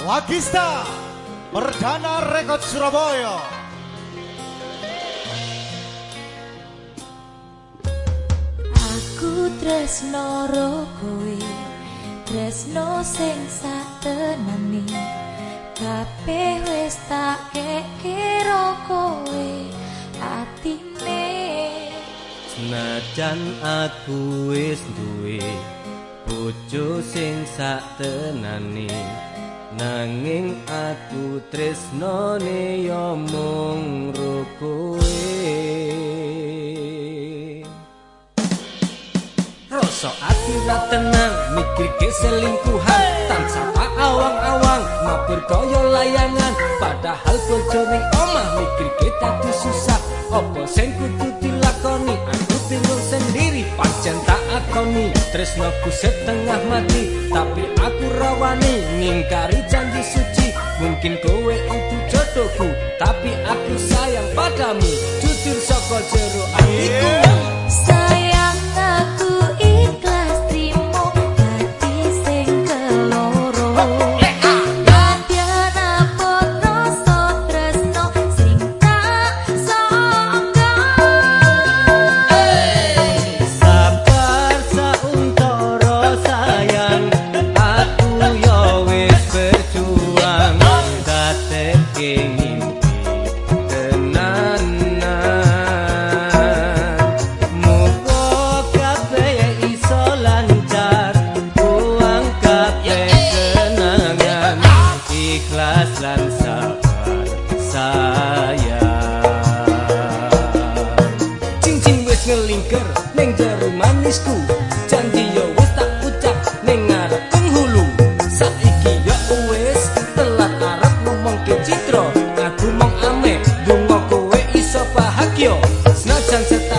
Wagista Perdana Rekod Surabaya. Aku tresno ro kowe, tresno sing satenani. Kabeh wis tak kekira kowe atine. Senajan aku wis duwe bojo sing satenani, nanging aku tresnane yo mung ro kowe. Rasa ati ra tenang mikirke selingkuhan, tansah tak awang-awang mabur kaya layangan. Padahal bojone omah mikirke dadi susah, apa sing kudu dilakoni aku bingung sendiri. Pancen tak akoni tresnoku setengah mati, tapi aku rawani ngingkari janji suci. Mungkin kowe itu jodohku, tapi aku sayang padamu jujur saka jero atiku. Sayang aku ikhlas trimo hati sing keloro. Kadyan apot rasa tresno sing tak sangka. Sabar sauntara sayang, aku yo wis berjuang dadekke mimpi tenanan. Muga kabeh iso lancar, buang kabeh kenangan, ikhlas lan sabar sayang. Cincin wis ngelingker ning jero manisku, janji yo wis tak ucap ning ngarep penghulu. Saiki yo wis telat arep ngomongke citra, aku mong ame donga kowe iso bahagia. Senajan